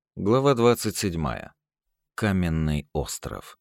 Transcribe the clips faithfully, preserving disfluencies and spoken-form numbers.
Глава двадцать седьмая. Каменный остров.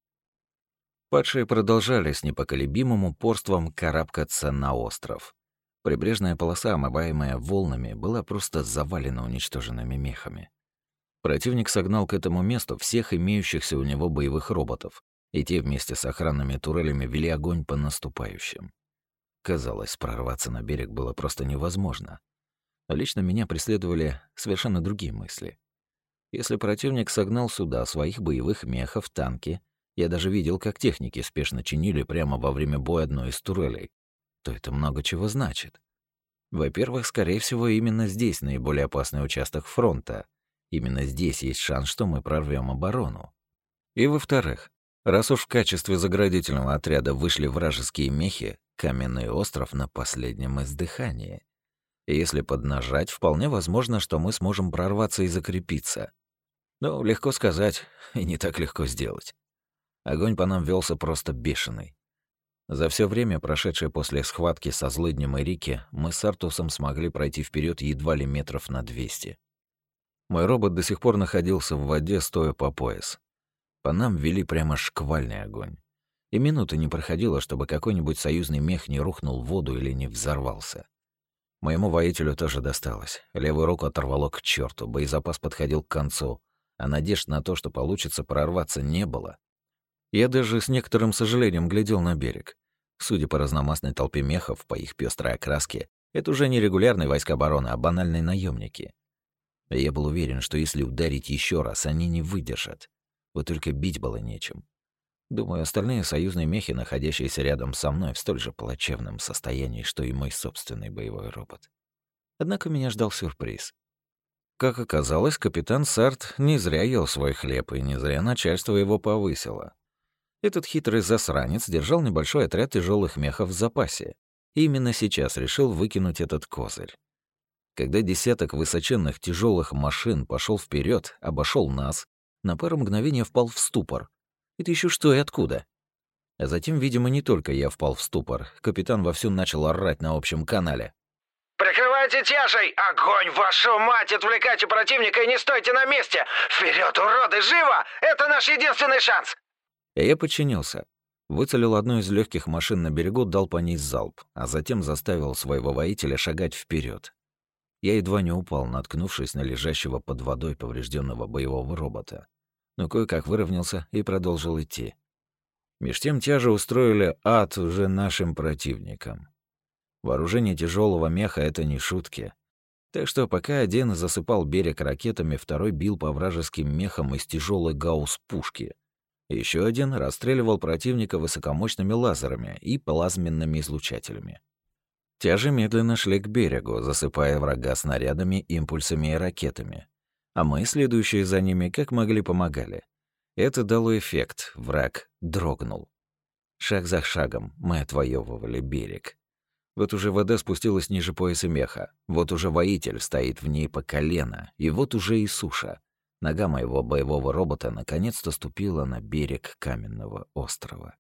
Падшие продолжали с непоколебимым упорством карабкаться на остров. Прибрежная полоса, омываемая волнами, была просто завалена уничтоженными мехами. Противник согнал к этому месту всех имеющихся у него боевых роботов, и те вместе с охранными турелями вели огонь по наступающим. Казалось, прорваться на берег было просто невозможно. Лично меня преследовали совершенно другие мысли. Если противник согнал сюда своих боевых мехов, танки, я даже видел, как техники спешно чинили прямо во время боя одной из турелей, то это много чего значит. Во-первых, скорее всего, именно здесь наиболее опасный участок фронта. Именно здесь есть шанс, что мы прорвем оборону. И во-вторых, раз уж в качестве заградительного отряда вышли вражеские мехи, каменный остров на последнем издыхании. И если поднажать, вполне возможно, что мы сможем прорваться и закрепиться. Но легко сказать, и не так легко сделать. Огонь по нам велся просто бешеный. За все время, прошедшее после схватки со злыднем и Рики, мы с Артусом смогли пройти вперед едва ли метров на двести. Мой робот до сих пор находился в воде, стоя по пояс. По нам вели прямо шквальный огонь. И минуты не проходило, чтобы какой-нибудь союзный мех не рухнул в воду или не взорвался. Моему воителю тоже досталось. Левую руку оторвало к черту, боезапас подходил к концу, а надежд на то, что получится прорваться, не было. Я даже с некоторым сожалением глядел на берег. Судя по разномастной толпе мехов, по их пестрой окраске, это уже не регулярные войска обороны, а банальные наемники. Я был уверен, что если ударить еще раз, они не выдержат. Вот только бить было нечем. Думаю, остальные союзные мехи, находящиеся рядом со мной, в столь же плачевном состоянии, что и мой собственный боевой робот. Однако меня ждал сюрприз. Как оказалось, капитан Сарт не зря ел свой хлеб, и не зря начальство его повысило. Этот хитрый засранец держал небольшой отряд тяжелых мехов в запасе, и именно сейчас решил выкинуть этот козырь. Когда десяток высоченных тяжелых машин пошел вперед, обошел нас, на пару мгновений впал в ступор. Это еще что и откуда? А затем, видимо, не только я впал в ступор. Капитан вовсю начал орать на общем канале. «Прикрывайте тяжей! Огонь, вашу мать! Отвлекайте противника и не стойте на месте! Вперед, уроды, живо! Это наш единственный шанс!» И я подчинился. Выцелил одну из легких машин на берегу, дал по ней залп, а затем заставил своего воителя шагать вперед. Я едва не упал, наткнувшись на лежащего под водой поврежденного боевого робота. Но кое-как выровнялся и продолжил идти. Меж тем тяжи устроили ад уже нашим противникам. Вооружение тяжелого меха — это не шутки. Так что пока один засыпал берег ракетами, второй бил по вражеским мехам из тяжелой гаусс-пушки. Еще один расстреливал противника высокомощными лазерами и плазменными излучателями. Тяжи медленно шли к берегу, засыпая врага снарядами, импульсами и ракетами. А мы, следующие за ними, как могли, помогали. Это дало эффект, враг дрогнул. Шаг за шагом мы отвоевывали берег. Вот уже вода спустилась ниже пояса меха, вот уже воитель стоит в ней по колено, и вот уже и суша. Нога моего боевого робота наконец-то ступила на берег каменного острова.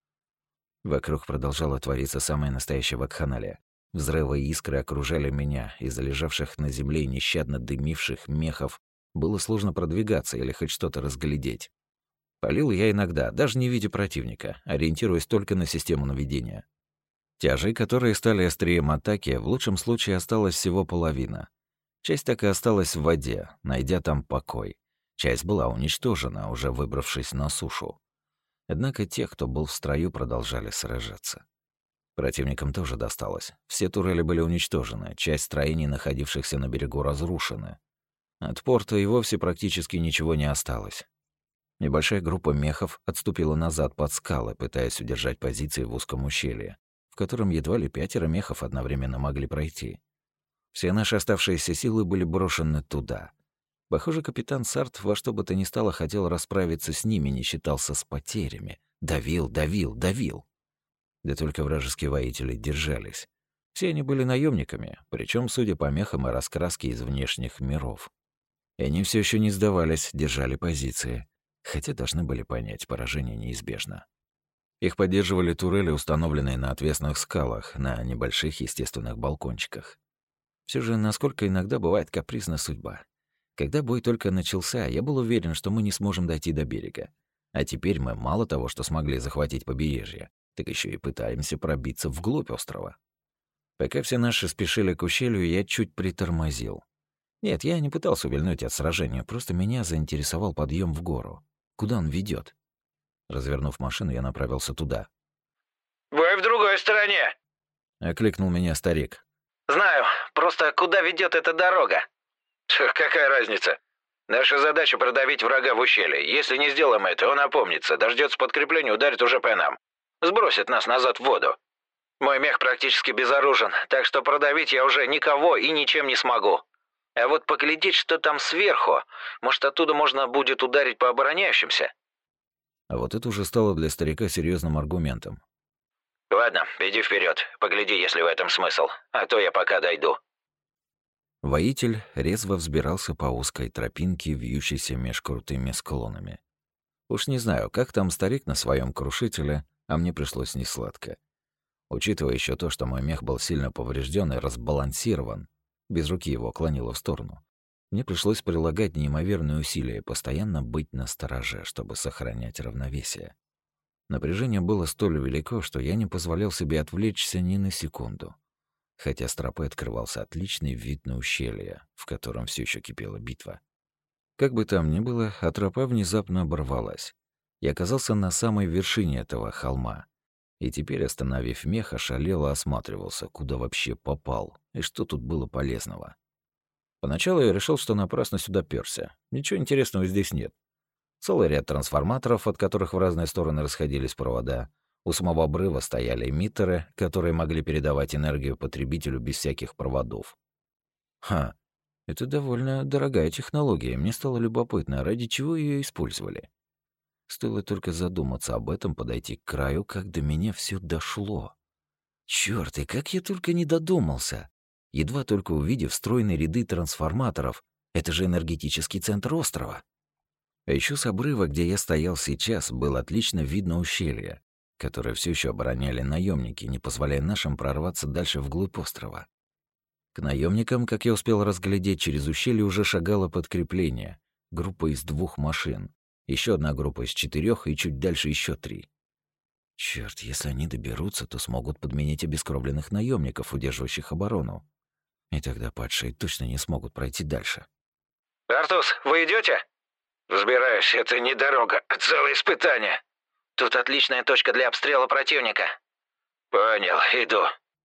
Вокруг продолжало твориться самое настоящее вакханалия. Взрывы и искры окружали меня, из-за лежавших на земле нещадно дымивших мехов было сложно продвигаться или хоть что-то разглядеть. Палил я иногда, даже не видя противника, ориентируясь только на систему наведения. Тяжей, которые стали острием атаки, в лучшем случае осталась всего половина. Часть так и осталась в воде, найдя там покой. Часть была уничтожена, уже выбравшись на сушу. Однако те, кто был в строю, продолжали сражаться. Противникам тоже досталось. Все турели были уничтожены, часть строений, находившихся на берегу, разрушены. От порта и вовсе практически ничего не осталось. Небольшая группа мехов отступила назад под скалы, пытаясь удержать позиции в узком ущелье, в котором едва ли пятеро мехов одновременно могли пройти. Все наши оставшиеся силы были брошены туда. Похоже, капитан Сарт во что бы то ни стало хотел расправиться с ними, не считался с потерями. Давил, давил, давил. Да только вражеские воители держались. Все они были наемниками, причем, судя по мехам и раскраске из внешних миров. И они все еще не сдавались, держали позиции, хотя должны были понять, поражение неизбежно. Их поддерживали турели, установленные на отвесных скалах, на небольших естественных балкончиках. Все же, насколько иногда бывает капризна судьба. Когда бой только начался, я был уверен, что мы не сможем дойти до берега. А теперь мы мало того, что смогли захватить побережье, так еще и пытаемся пробиться вглубь острова. Пока все наши спешили к ущелью, я чуть притормозил. Нет, я не пытался увильнуть от сражения, просто меня заинтересовал подъем в гору. Куда он ведет? Развернув машину, я направился туда. «Бой в другой стороне!» — окликнул меня старик. «Знаю, просто куда ведет эта дорога?» «Какая разница? Наша задача продавить врага в ущелье. Если не сделаем это, он опомнится, дождется подкрепления, ударит уже по нам. Сбросит нас назад в воду. Мой мех практически безоружен, так что продавить я уже никого и ничем не смогу. А вот поглядеть, что там сверху, может, оттуда можно будет ударить по обороняющимся?» А вот это уже стало для старика серьезным аргументом. «Ладно, иди вперед, погляди, если в этом смысл, а то я пока дойду». Воитель резво взбирался по узкой тропинке, вьющейся меж крутыми склонами. Уж не знаю, как там старик на своем крушителе, а мне пришлось несладко. Учитывая еще то, что мой мех был сильно поврежден и разбалансирован, без руки его клонило в сторону, мне пришлось прилагать неимоверные усилия и постоянно быть настороже, чтобы сохранять равновесие. Напряжение было столь велико, что я не позволял себе отвлечься ни на секунду. Хотя с тропы открывался отличный вид на ущелье, в котором все еще кипела битва. Как бы там ни было, а тропа внезапно оборвалась. Я оказался на самой вершине этого холма. И теперь, остановив мех, ошалело осматривался, куда вообще попал и что тут было полезного. Поначалу я решил, что напрасно сюда пёрся. Ничего интересного здесь нет. Целый ряд трансформаторов, от которых в разные стороны расходились провода. У самого обрыва стояли эмиттеры, которые могли передавать энергию потребителю без всяких проводов. Ха, это довольно дорогая технология. Мне стало любопытно, ради чего ее использовали. Стоило только задуматься об этом, подойти к краю, как до меня все дошло. Чёрт, и как я только не додумался. Едва только увидев стройные ряды трансформаторов, это же энергетический центр острова. А еще с обрыва, где я стоял сейчас, было отлично видно ущелье, которое все еще обороняли наемники, не позволяя нашим прорваться дальше вглубь острова. К наемникам, как я успел разглядеть, через ущелье уже шагало подкрепление, группа из двух машин, еще одна группа из четырех и чуть дальше еще три. Черт, если они доберутся, то смогут подменить обескровленных наемников, удерживающих оборону. И тогда падшие точно не смогут пройти дальше. «Артус, вы идете? Взбираюсь, это не дорога, а целое испытание. Тут отличная точка для обстрела противника». «Понял, иду».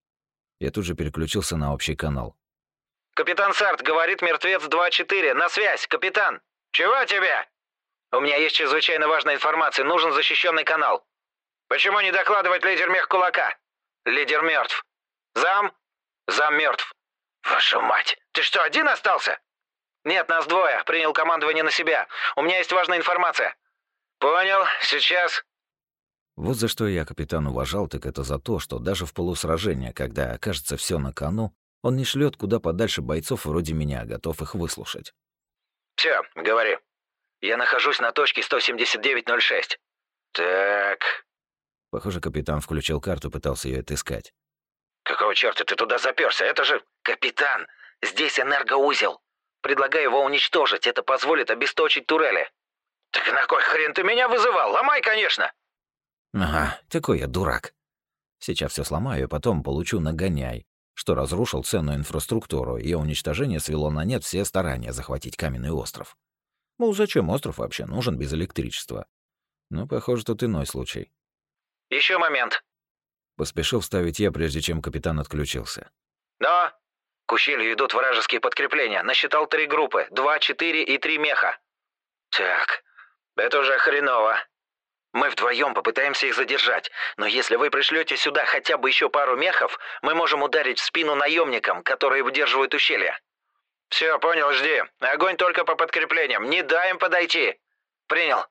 Я тут же переключился на общий канал. «Капитан Сарт, говорит мертвец два четыре. На связь, капитан. Чего тебе? У меня есть чрезвычайно важная информация. Нужен защищенный канал. Почему не докладывать лидер мех кулака? Лидер мертв. Зам? Зам мертв. Вашу мать, ты что, один остался? Нет, нас двое. Принял командование на себя. У меня есть важная информация. Понял, сейчас. Вот за что я капитан уважал, так это за то, что даже в полусражении, когда окажется все на кону, он не шлет куда подальше бойцов вроде меня, готов их выслушать. Все, говори. Я нахожусь на точке сто семьдесят девять ноль шесть. Так. Похоже, капитан включил карту и пытался ее отыскать. Какого черта ты туда заперся? Это же... Капитан, здесь энергоузел. Предлагаю его уничтожить. Это позволит обесточить турели. Так на кой хрен ты меня вызывал? Ломай, конечно. Ага, такой я дурак. Сейчас все сломаю, и потом получу нагоняй, что разрушил ценную инфраструктуру, и уничтожение свело на нет все старания захватить каменный остров. Мол, зачем остров вообще нужен без электричества? Ну, похоже, тут иной случай. Еще момент. Поспешил вставить я, прежде чем капитан отключился. Но к ущелью идут вражеские подкрепления. Насчитал три группы. Два, четыре и три меха. Так, это уже хреново. Мы вдвоем попытаемся их задержать. Но если вы пришлете сюда хотя бы еще пару мехов, мы можем ударить в спину наемникам, которые удерживают ущелье. Все, понял, жди. Огонь только по подкреплениям. Не дай им подойти. Принял.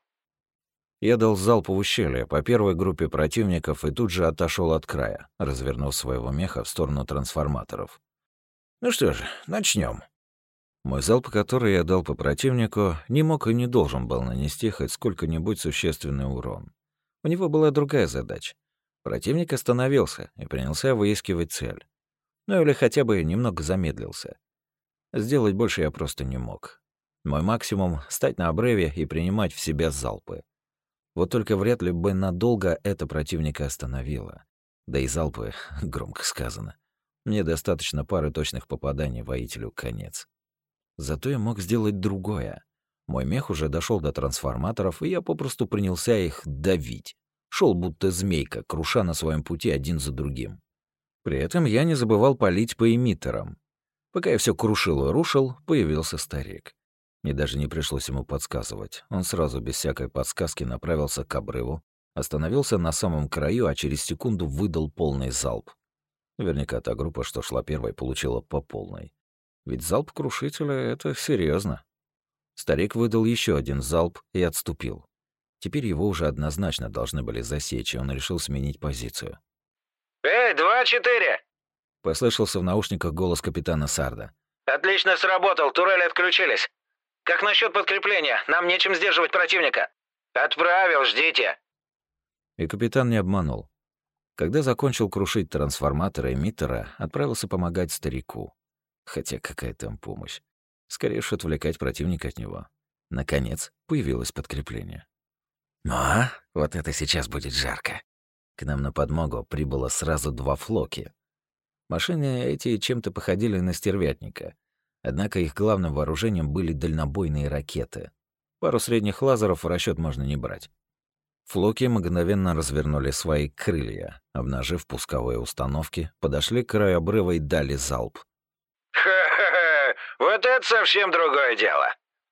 Я дал залп в ущелье по первой группе противников и тут же отошел от края, развернув своего меха в сторону трансформаторов. Ну что же, начнем. Мой залп, который я дал по противнику, не мог и не должен был нанести хоть сколько-нибудь существенный урон. У него была другая задача. Противник остановился и принялся выискивать цель. Ну или хотя бы немного замедлился. Сделать больше я просто не мог. Мой максимум — стать на обрыве и принимать в себя залпы. Вот только вряд ли бы надолго это противника остановило. Да и залпы, громко сказано. Мне достаточно пары точных попаданий, воителю конец. Зато я мог сделать другое. Мой мех уже дошел до трансформаторов, и я попросту принялся их давить. Шел будто змейка, круша на своем пути один за другим. При этом я не забывал палить по эмиттерам. Пока я все крушил и рушил, появился старик. Мне даже не пришлось ему подсказывать. Он сразу, без всякой подсказки, направился к обрыву, остановился на самом краю, а через секунду выдал полный залп. Наверняка та группа, что шла первой, получила по полной. Ведь залп крушителя — это серьезно. Старик выдал еще один залп и отступил. Теперь его уже однозначно должны были засечь, и он решил сменить позицию. «Эй, два четыре!» — послышался в наушниках голос капитана Сарда. «Отлично сработал, турели отключились. Как насчет подкрепления? Нам нечем сдерживать противника. Отправил, ждите». И капитан не обманул. Когда закончил крушить трансформаторы эмиттера, отправился помогать старику. Хотя какая там помощь? Скорее уж отвлекать противника от него. Наконец появилось подкрепление. Ну а, вот это сейчас будет жарко. К нам на подмогу прибыло сразу два флоки. Машины эти чем-то походили на стервятника. Однако их главным вооружением были дальнобойные ракеты. Пару средних лазеров в расчет можно не брать. Флоки мгновенно развернули свои крылья, обнажив пусковые установки, подошли к краю обрыва и дали залп. «Ха-ха-ха! Вот это совсем другое дело!»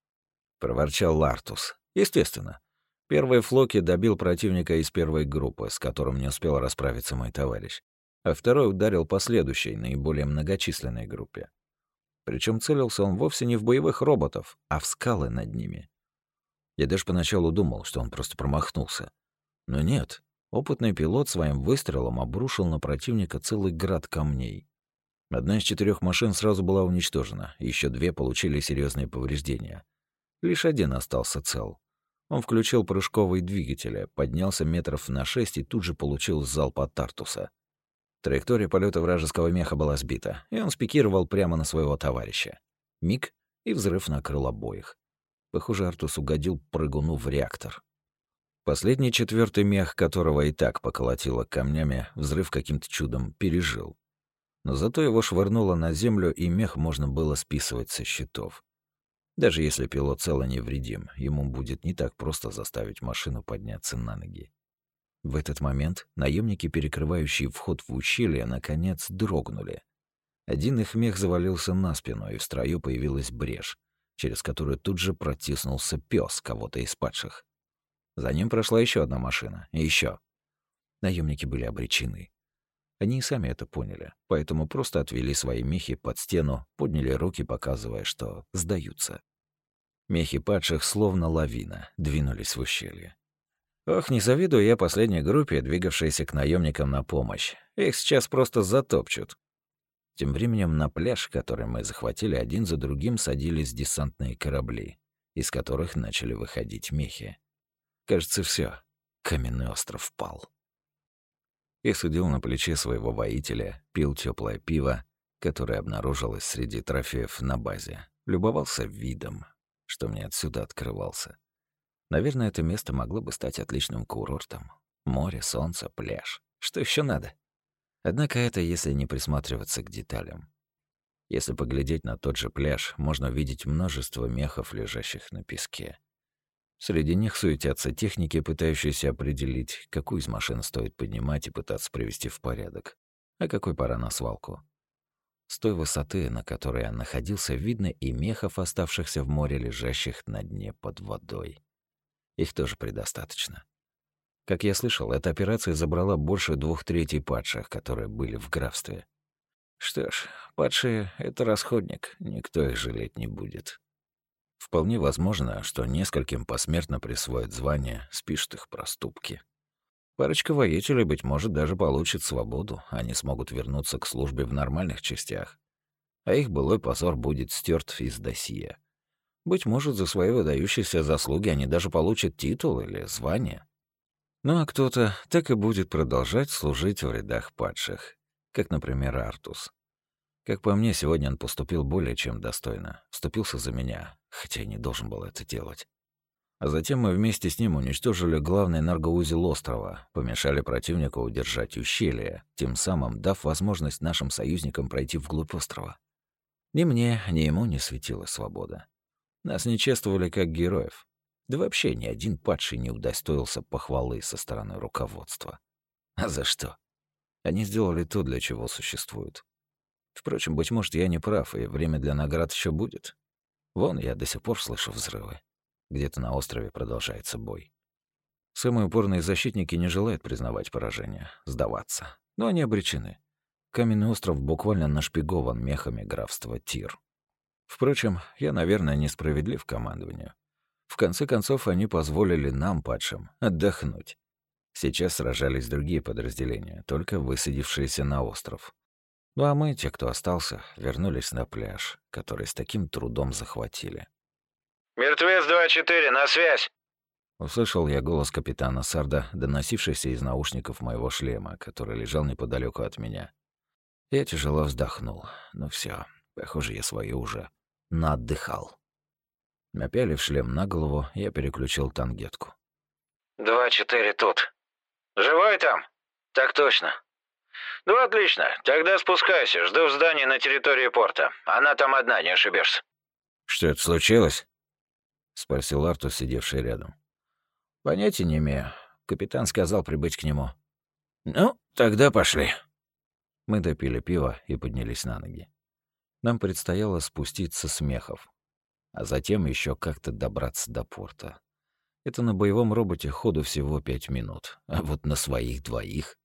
— проворчал Лартус. Естественно. Первый Флоки добил противника из первой группы, с которым не успел расправиться мой товарищ, а второй ударил по следующей, наиболее многочисленной группе. Причем целился он вовсе не в боевых роботов, а в скалы над ними. Я даже поначалу думал, что он просто промахнулся. Но нет, опытный пилот своим выстрелом обрушил на противника целый град камней. Одна из четырех машин сразу была уничтожена, еще две получили серьезные повреждения. Лишь один остался цел. Он включил прыжковые двигатели, поднялся метров на шесть и тут же получил залп от Тартуса. Траектория полета вражеского меха была сбита, и он спикировал прямо на своего товарища. Миг, и взрыв накрыл обоих. Похоже, Артус угодил прыгуну в реактор. Последний четвертый мех, которого и так поколотило камнями, взрыв каким-то чудом пережил. Но зато его швырнуло на землю, и мех можно было списывать со счетов. Даже если пилот цел и невредим, ему будет не так просто заставить машину подняться на ноги. В этот момент наемники, перекрывающие вход в ущелье, наконец дрогнули. Один их мех завалился на спину, и в строю появилась брешь, через которую тут же протиснулся пес кого-то из падших. За ним прошла еще одна машина, и еще. Наемники были обречены. Они и сами это поняли, поэтому просто отвели свои мехи под стену, подняли руки, показывая, что сдаются. Мехи падших, словно лавина, двинулись в ущелье. Ох, не завидую я последней группе, двигавшейся к наемникам на помощь. Их сейчас просто затопчут. Тем временем на пляж, который мы захватили, один за другим садились десантные корабли, из которых начали выходить мехи. Кажется, все. Каменный остров пал. Я сидел на плече своего воителя, пил теплое пиво, которое обнаружилось среди трофеев на базе, любовался видом, что мне отсюда открывался. Наверное, это место могло бы стать отличным курортом. Море, солнце, пляж. Что еще надо? Однако это если не присматриваться к деталям. Если поглядеть на тот же пляж, можно увидеть множество мехов, лежащих на песке. Среди них суетятся техники, пытающиеся определить, какую из машин стоит поднимать и пытаться привести в порядок, а какой пора на свалку. С той высоты, на которой я находился, видно и мехов, оставшихся в море, лежащих на дне под водой. Их тоже предостаточно. Как я слышал, эта операция забрала больше двух третей падших, которые были в графстве. Что ж, падшие — это расходник, никто их жалеть не будет. Вполне возможно, что нескольким посмертно присвоят звание, спишут их проступки. Парочка воителей, быть может, даже получит свободу, они смогут вернуться к службе в нормальных частях, а их былой позор будет стерт из досье. Быть может, за свои выдающиеся заслуги они даже получат титул или звание. Ну а кто-то так и будет продолжать служить в рядах падших, как, например, Артус. Как по мне, сегодня он поступил более чем достойно, вступился за меня, хотя и не должен был это делать. А затем мы вместе с ним уничтожили главный энергоузел острова, помешали противнику удержать ущелье, тем самым дав возможность нашим союзникам пройти вглубь острова. Ни мне, ни ему не светила свобода. Нас не чествовали как героев. Да вообще ни один падший не удостоился похвалы со стороны руководства. А за что? Они сделали то, для чего существуют. Впрочем, быть может, я не прав, и время для наград еще будет. Вон, я до сих пор слышу взрывы. Где-то на острове продолжается бой. Самые упорные защитники не желают признавать поражение, сдаваться. Но они обречены. Каменный остров буквально нашпигован мехами графства Тир. Впрочем, я, наверное, несправедлив к командованию. В конце концов, они позволили нам, падшим, отдохнуть. Сейчас сражались другие подразделения, только высадившиеся на остров. Ну а мы, те, кто остался, вернулись на пляж, который с таким трудом захватили. «Мертвец два четыре, на связь!» Услышал я голос капитана Сарда, доносившийся из наушников моего шлема, который лежал неподалеку от меня. Я тяжело вздохнул. Ну все, похоже, я свое уже наотдыхал. Напялив шлем на голову, я переключил тангетку. два четыре тут. Живой там? Так точно. Ну, отлично. Тогда спускайся. Жду в здании на территории порта. Она там одна, не ошибешься. «Что это случилось?» — спросил Артус, сидевший рядом. «Понятия не имею. Капитан сказал прибыть к нему». «Ну, тогда пошли». Мы допили пиво и поднялись на ноги. Нам предстояло спуститься с мехов, а затем еще как-то добраться до порта. Это на боевом роботе ходу всего пять минут, а вот на своих двоих